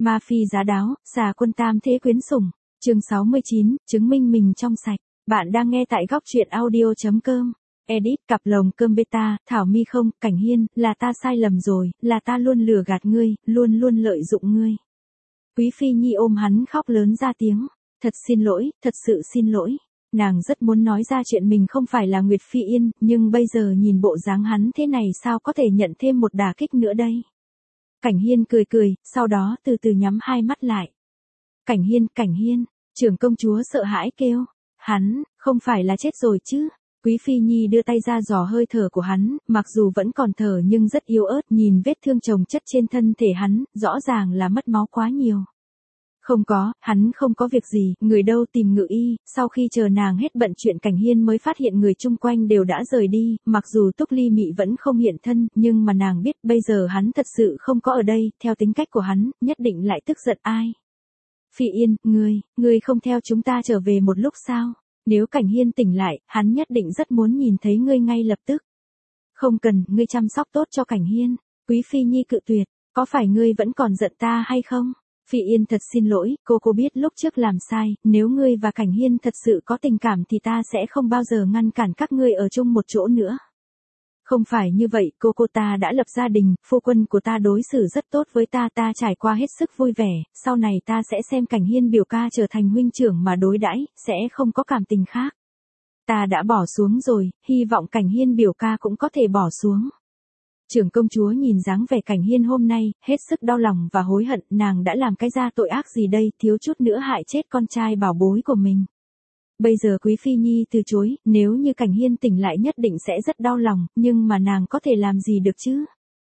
Ma phi giá đáo, xà quân tam thế quyến sủng. Chương 69, chứng minh mình trong sạch. Bạn đang nghe tại góc truyện audio.com. Edit cặp lồng cơm beta, Thảo Mi không, Cảnh Hiên, là ta sai lầm rồi, là ta luôn lừa gạt ngươi, luôn luôn lợi dụng ngươi. Quý Phi Nhi ôm hắn khóc lớn ra tiếng. Thật xin lỗi, thật sự xin lỗi. Nàng rất muốn nói ra chuyện mình không phải là Nguyệt Phi Yên, nhưng bây giờ nhìn bộ dáng hắn thế này sao có thể nhận thêm một đả kích nữa đây. Cảnh Hiên cười cười, sau đó từ từ nhắm hai mắt lại. Cảnh Hiên, trưởng công chúa sợ hãi kêu. Hắn, không phải là chết rồi chứ. Quý Phi Nhi đưa tay ra dò hơi thở của hắn, mặc dù vẫn còn thở nhưng rất yếu ớt, nhìn vết thương chồng chất trên thân thể hắn, rõ ràng là mất máu quá nhiều. Không có, hắn không có việc gì, người đâu tìm ngự y. Sau khi chờ nàng hết bận chuyện, Cảnh Hiên mới phát hiện người chung quanh đều đã rời đi, mặc dù Túc Ly Mị vẫn không hiện thân, nhưng mà nàng biết bây giờ hắn thật sự không có ở đây, theo tính cách của hắn, nhất định lại tức giận ai. Phi Yên, ngươi không theo chúng ta trở về một lúc sao? Nếu Cảnh Hiên tỉnh lại, hắn nhất định rất muốn nhìn thấy ngươi ngay lập tức. Không cần, ngươi chăm sóc tốt cho Cảnh Hiên. Quý Phi Nhi cự tuyệt, có phải ngươi vẫn còn giận ta hay không? Phi Yên thật xin lỗi, cô biết lúc trước làm sai, nếu ngươi và Cảnh Hiên thật sự có tình cảm thì ta sẽ không bao giờ ngăn cản các ngươi ở chung một chỗ nữa. Không phải như vậy, cô ta đã lập gia đình, phu quân của ta đối xử rất tốt với ta trải qua hết sức vui vẻ, sau này ta sẽ xem Cảnh Hiên biểu ca trở thành huynh trưởng mà đối đãi, sẽ không có cảm tình khác. Ta đã bỏ xuống rồi, hy vọng Cảnh Hiên biểu ca cũng có thể bỏ xuống. Trưởng công chúa nhìn dáng vẻ Cảnh Hiên hôm nay, hết sức đau lòng và hối hận, nàng đã làm cái ra tội ác gì đây, thiếu chút nữa hại chết con trai bảo bối của mình. Bây giờ Quý Phi Nhi từ chối, nếu như Cảnh Hiên tỉnh lại nhất định sẽ rất đau lòng, nhưng mà nàng có thể làm gì được chứ?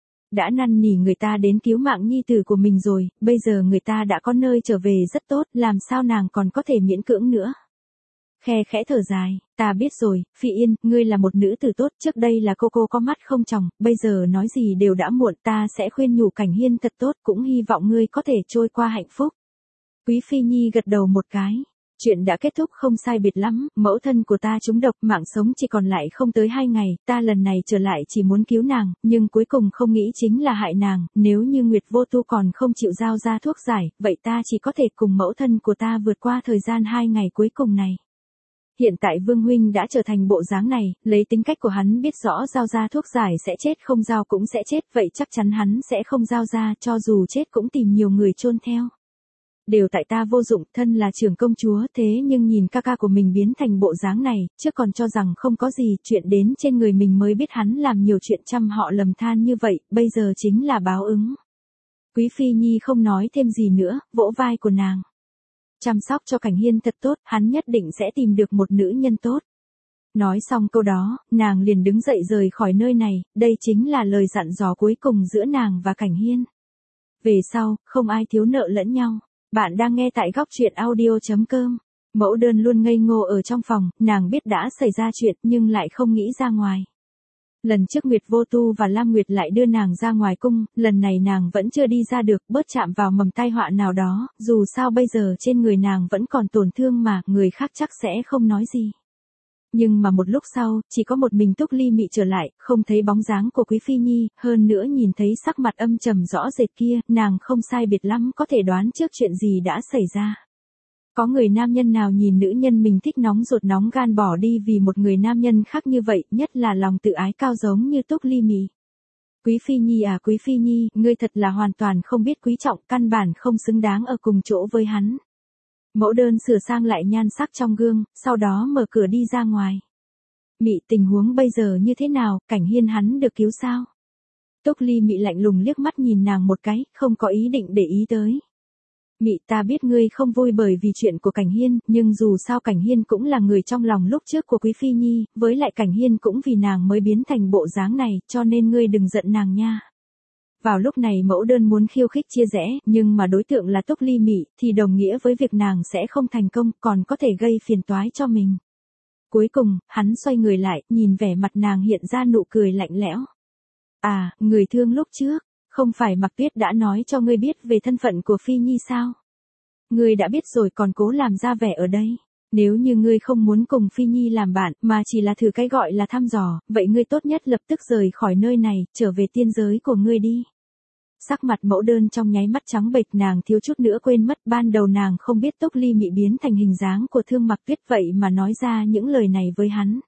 Đã năn nỉ người ta đến cứu mạng nhi tử của mình rồi, bây giờ người ta đã có nơi trở về rất tốt, làm sao nàng còn có thể miễn cưỡng nữa? Khe khẽ thở dài, ta biết rồi, Phi Yên, ngươi là một nữ tử tốt, trước đây là cô có mắt không tròng, bây giờ nói gì đều đã muộn, ta sẽ khuyên nhủ Cảnh Hiên thật tốt, cũng hy vọng ngươi có thể trôi qua hạnh phúc. Quý Phi Nhi gật đầu một cái. Chuyện đã kết thúc không sai biệt lắm, mẫu thân của ta trúng độc, mạng sống chỉ còn lại không tới 2 ngày, ta lần này trở lại chỉ muốn cứu nàng, nhưng cuối cùng không nghĩ chính là hại nàng, nếu như Nguyệt Vô Tu còn không chịu giao ra thuốc giải, vậy ta chỉ có thể cùng mẫu thân của ta vượt qua thời gian 2 ngày cuối cùng này. Hiện tại Vương Huynh đã trở thành bộ dáng này, lấy tính cách của hắn biết rõ giao ra thuốc giải sẽ chết, không giao cũng sẽ chết, vậy chắc chắn hắn sẽ không giao ra, cho dù chết cũng tìm nhiều người chôn theo. Đều tại ta vô dụng, thân là trưởng công chúa, thế nhưng nhìn ca của mình biến thành bộ dáng này, trước còn cho rằng không có gì, chuyện đến trên người mình mới biết hắn làm nhiều chuyện trăm họ lầm than như vậy, bây giờ chính là báo ứng. Quý Phi Nhi không nói thêm gì nữa, vỗ vai của nàng. Chăm sóc cho Cảnh Hiên thật tốt, hắn nhất định sẽ tìm được một nữ nhân tốt. Nói xong câu đó, nàng liền đứng dậy rời khỏi nơi này, đây chính là lời dặn dò cuối cùng giữa nàng và Cảnh Hiên. Về sau, không ai thiếu nợ lẫn nhau. Bạn đang nghe tại góc truyện audio.com. Mẫu Đơn luôn ngây ngô ở trong phòng, nàng biết đã xảy ra chuyện nhưng lại không nghĩ ra ngoài. Lần trước Nguyệt Vô Tu và Lam Nguyệt lại đưa nàng ra ngoài cung, lần này nàng vẫn chưa đi ra được, bớt chạm vào mầm tai họa nào đó, dù sao bây giờ trên người nàng vẫn còn tổn thương mà, người khác chắc sẽ không nói gì. Nhưng mà một lúc sau, chỉ có một mình Túc Ly Mị trở lại, không thấy bóng dáng của Quý Phi Nhi, hơn nữa nhìn thấy sắc mặt âm trầm rõ rệt kia, nàng không sai biệt lắm có thể đoán trước chuyện gì đã xảy ra. Có người nam nhân nào nhìn nữ nhân mình thích nóng ruột nóng gan bỏ đi vì một người nam nhân khác như vậy, nhất là lòng tự ái cao giống như Túc Ly Mị. Quý Phi Nhi à, Quý Phi Nhi, ngươi thật là hoàn toàn không biết quý trọng, căn bản không xứng đáng ở cùng chỗ với hắn. Mẫu Đơn sửa sang lại nhan sắc trong gương, sau đó mở cửa đi ra ngoài. Mị, tình huống bây giờ như thế nào, Cảnh Hiên hắn được cứu sao? Túc Ly Mị lạnh lùng liếc mắt nhìn nàng một cái, không có ý định để ý tới. Mị, ta biết ngươi không vui bởi vì chuyện của Cảnh Hiên, nhưng dù sao Cảnh Hiên cũng là người trong lòng lúc trước của Quý Phi Nhi, với lại Cảnh Hiên cũng vì nàng mới biến thành bộ dáng này, cho nên ngươi đừng giận nàng nha. Vào lúc này Mẫu Đơn muốn khiêu khích chia rẽ, nhưng mà đối tượng là Túc Ly Mị, thì đồng nghĩa với việc nàng sẽ không thành công, còn có thể gây phiền toái cho mình. Cuối cùng, hắn xoay người lại, nhìn vẻ mặt nàng hiện ra nụ cười lạnh lẽo. À, người thương lúc trước, không phải Mặc Tuyết đã nói cho ngươi biết về thân phận của Phi Nhi sao? Ngươi đã biết rồi còn cố làm ra vẻ ở đây. Nếu như ngươi không muốn cùng Phi Nhi làm bạn, mà chỉ là thử cái gọi là thăm dò, vậy ngươi tốt nhất lập tức rời khỏi nơi này, trở về tiên giới của ngươi đi. Sắc mặt Mẫu Đơn trong nháy mắt trắng bệch, nàng thiếu chút nữa quên mất ban đầu nàng không biết Túc Ly Mị biến thành hình dáng của Thương Mặc Tuyết vậy mà nói ra những lời này với hắn.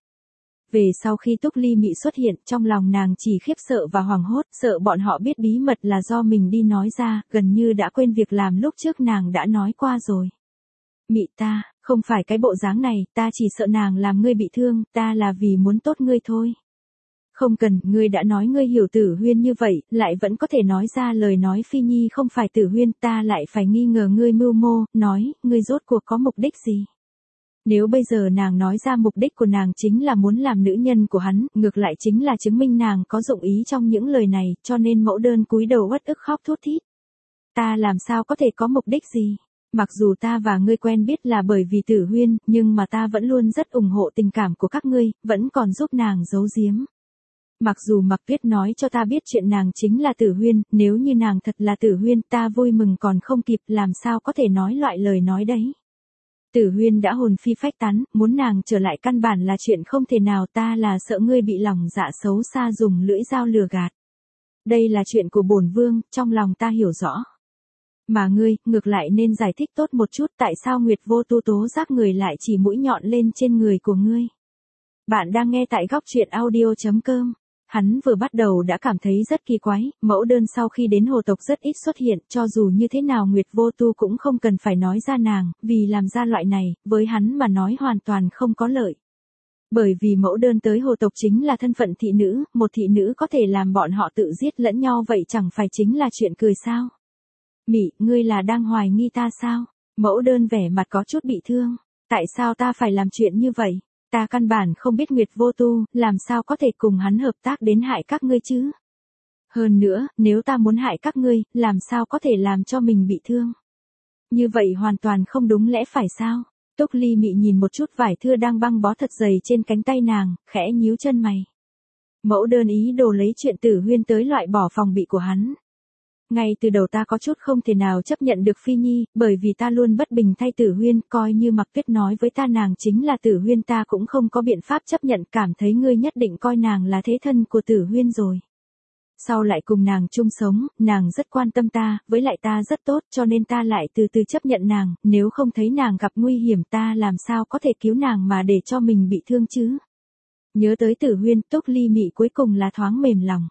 Về sau khi Túc Ly Mị xuất hiện, trong lòng nàng chỉ khiếp sợ và hoảng hốt, sợ bọn họ biết bí mật là do mình đi nói ra, gần như đã quên việc làm lúc trước nàng đã nói qua rồi. Mị ta, không phải cái bộ dáng này, ta chỉ sợ nàng làm ngươi bị thương, ta là vì muốn tốt ngươi thôi. Không cần, ngươi đã nói ngươi hiểu Tử Huyên như vậy, lại vẫn có thể nói ra lời nói Phi Nhi không phải Tử Huyên, ta lại phải nghi ngờ ngươi mưu mô, nói, ngươi rốt cuộc có mục đích gì? Nếu bây giờ nàng nói ra mục đích của nàng chính là muốn làm nữ nhân của hắn, ngược lại chính là chứng minh nàng có dụng ý trong những lời này, cho nên Mẫu Đơn cúi đầu uất ức khóc thút thít. Ta làm sao có thể có mục đích gì? Mặc dù ta và ngươi quen biết là bởi vì Tử Huyên, nhưng mà ta vẫn luôn rất ủng hộ tình cảm của các ngươi, vẫn còn giúp nàng giấu giếm. Mặc dù Mặc Tuyết nói cho ta biết chuyện nàng chính là Tử Huyên, nếu như nàng thật là Tử Huyên ta vui mừng còn không kịp, làm sao có thể nói loại lời nói đấy. Tử Huyên đã hồn phi phách tán, muốn nàng trở lại căn bản là chuyện không thể nào, ta là sợ ngươi bị lòng dạ xấu xa dùng lưỡi dao lừa gạt. Đây là chuyện của bổn vương, trong lòng ta hiểu rõ. Mà ngươi, ngược lại nên giải thích tốt một chút tại sao Nguyệt Vô Tu tố giác người lại chỉ mũi nhọn lên trên người của ngươi. Bạn đang nghe tại góc truyện audio.com. Hắn vừa bắt đầu đã cảm thấy rất kỳ quái, Mẫu Đơn sau khi đến hồ tộc rất ít xuất hiện, cho dù như thế nào Nguyệt Vô Tu cũng không cần phải nói ra nàng, vì làm ra loại này, với hắn mà nói hoàn toàn không có lợi. Bởi vì Mẫu Đơn tới hồ tộc chính là thân phận thị nữ, một thị nữ có thể làm bọn họ tự giết lẫn nhau vậy chẳng phải chính là chuyện cười sao? Mị, ngươi là đang hoài nghi ta sao? Mẫu Đơn vẻ mặt có chút bị thương. Tại sao ta phải làm chuyện như vậy? Ta căn bản không biết Nguyệt Vô Tu, làm sao có thể cùng hắn hợp tác đến hại các ngươi chứ? Hơn nữa, nếu ta muốn hại các ngươi, làm sao có thể làm cho mình bị thương? Như vậy hoàn toàn không đúng lẽ phải sao? Túc Ly Mị nhìn một chút vải thưa đang băng bó thật dày trên cánh tay nàng, khẽ nhíu chân mày. Mẫu Đơn ý đồ lấy chuyện Tử Huyên tới loại bỏ phòng bị của hắn. Ngay từ đầu ta có chút không thể nào chấp nhận được Phi Nhi, bởi vì ta luôn bất bình thay Tử Huyên, coi như Mặc Tuyết nói với ta nàng chính là Tử Huyên ta cũng không có biện pháp chấp nhận, cảm thấy ngươi nhất định coi nàng là thế thân của Tử Huyên rồi. Sau lại cùng nàng chung sống, nàng rất quan tâm ta, với lại ta rất tốt cho nên ta lại từ từ chấp nhận nàng, nếu không thấy nàng gặp nguy hiểm ta làm sao có thể cứu nàng mà để cho mình bị thương chứ. Nhớ tới Tử Huyên, Túc Ly Mị cuối cùng là thoáng mềm lòng.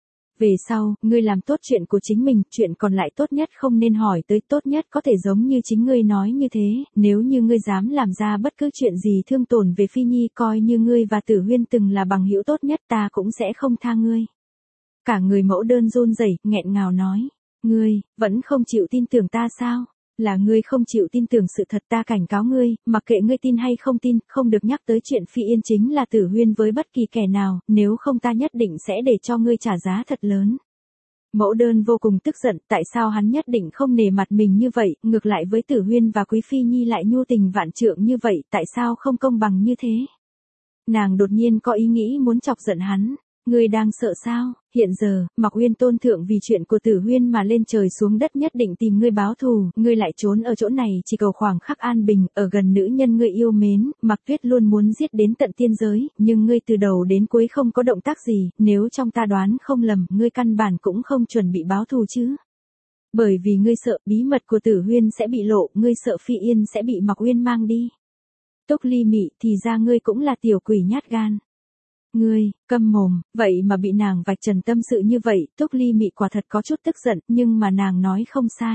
Về sau, ngươi làm tốt chuyện của chính mình, chuyện còn lại tốt nhất không nên hỏi tới, tốt nhất có thể giống như chính ngươi nói như thế, nếu như ngươi dám làm ra bất cứ chuyện gì thương tổn về Phi Nhi, coi như ngươi và Tử Huyên từng là bằng hữu tốt nhất ta cũng sẽ không tha ngươi. Cả người Mẫu Đơn run rẩy, nghẹn ngào nói, ngươi, vẫn không chịu tin tưởng ta sao? Là ngươi không chịu tin tưởng sự thật, ta cảnh cáo ngươi, mặc kệ ngươi tin hay không tin, không được nhắc tới chuyện Phi Yên chính là Tử Huyên với bất kỳ kẻ nào, nếu không ta nhất định sẽ để cho ngươi trả giá thật lớn. Mẫu Đơn vô cùng tức giận, tại sao hắn nhất định không nể mặt mình như vậy, ngược lại với Tử Huyên và Quý Phi Nhi lại nhu tình vạn trượng như vậy, tại sao không công bằng như thế? Nàng đột nhiên có ý nghĩ muốn chọc giận hắn. Ngươi đang sợ sao? Hiện giờ, Mặc Uyên Tôn thượng vì chuyện của Tử Huyên mà lên trời xuống đất nhất định tìm ngươi báo thù, ngươi lại trốn ở chỗ này chỉ cầu khoảng khắc an bình, ở gần nữ nhân ngươi yêu mến, Mặc Tuyết luôn muốn giết đến tận tiên giới, nhưng ngươi từ đầu đến cuối không có động tác gì, nếu trong ta đoán không lầm, ngươi căn bản cũng không chuẩn bị báo thù chứ. Bởi vì ngươi sợ bí mật của Tử Huyên sẽ bị lộ, ngươi sợ Phi Yên sẽ bị Mặc Uyên mang đi. Túc Ly Mị, thì ra ngươi cũng là tiểu quỷ nhát gan. Ngươi, câm mồm, vậy mà bị nàng vạch trần tâm sự như vậy, Túc Ly Mị quả thật có chút tức giận, nhưng mà nàng nói không sai.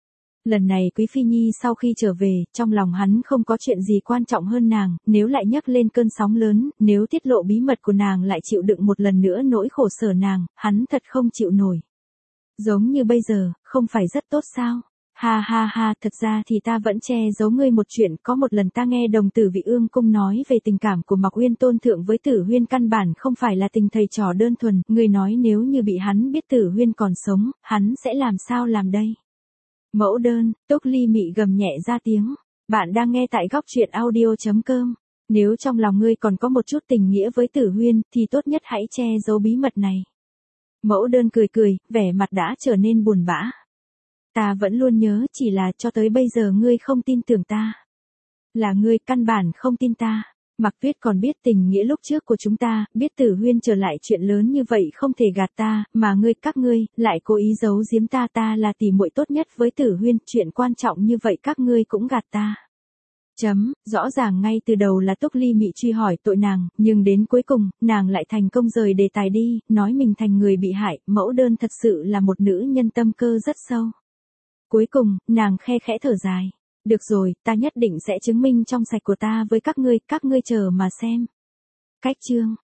Lần này Quý Phi Nhi sau khi trở về, trong lòng hắn không có chuyện gì quan trọng hơn nàng, nếu lại nhắc lên cơn sóng lớn, nếu tiết lộ bí mật của nàng lại chịu đựng một lần nữa nỗi khổ sở nàng, hắn thật không chịu nổi. Giống như bây giờ, không phải rất tốt sao? Ha ha ha, thật ra thì ta vẫn che giấu ngươi một chuyện, có một lần ta nghe đồng tử Vị Ương Cung nói về tình cảm của Mặc Uyên Tôn thượng với Tử Huyên căn bản không phải là tình thầy trò đơn thuần, ngươi nói nếu như bị hắn biết Tử Huyên còn sống, hắn sẽ làm sao làm đây? Mẫu Đơn, Túc Ly Mị gầm nhẹ ra tiếng, bạn đang nghe tại góc truyện audio.com, nếu trong lòng ngươi còn có một chút tình nghĩa với Tử Huyên, thì tốt nhất hãy che giấu bí mật này. Mẫu Đơn cười cười, vẻ mặt đã trở nên buồn bã. Ta vẫn luôn nhớ, chỉ là cho tới bây giờ ngươi không tin tưởng ta. Là ngươi căn bản không tin ta. Mạc Tuyết còn biết tình nghĩa lúc trước của chúng ta, biết Tử Huyên trở lại chuyện lớn như vậy không thể gạt ta, mà các ngươi, lại cố ý giấu giếm ta là tỷ muội tốt nhất với Tử Huyên, chuyện quan trọng như vậy các ngươi cũng gạt ta. Rõ ràng ngay từ đầu là Túc Ly Mị truy hỏi tội nàng, nhưng đến cuối cùng, nàng lại thành công rời đề tài đi, nói mình thành người bị hại, mẫu đơn thật sự là một nữ nhân tâm cơ rất sâu. Cuối cùng, nàng khe khẽ thở dài. Được rồi, ta nhất định sẽ chứng minh trong sạch của ta với các ngươi chờ mà xem. Cách chương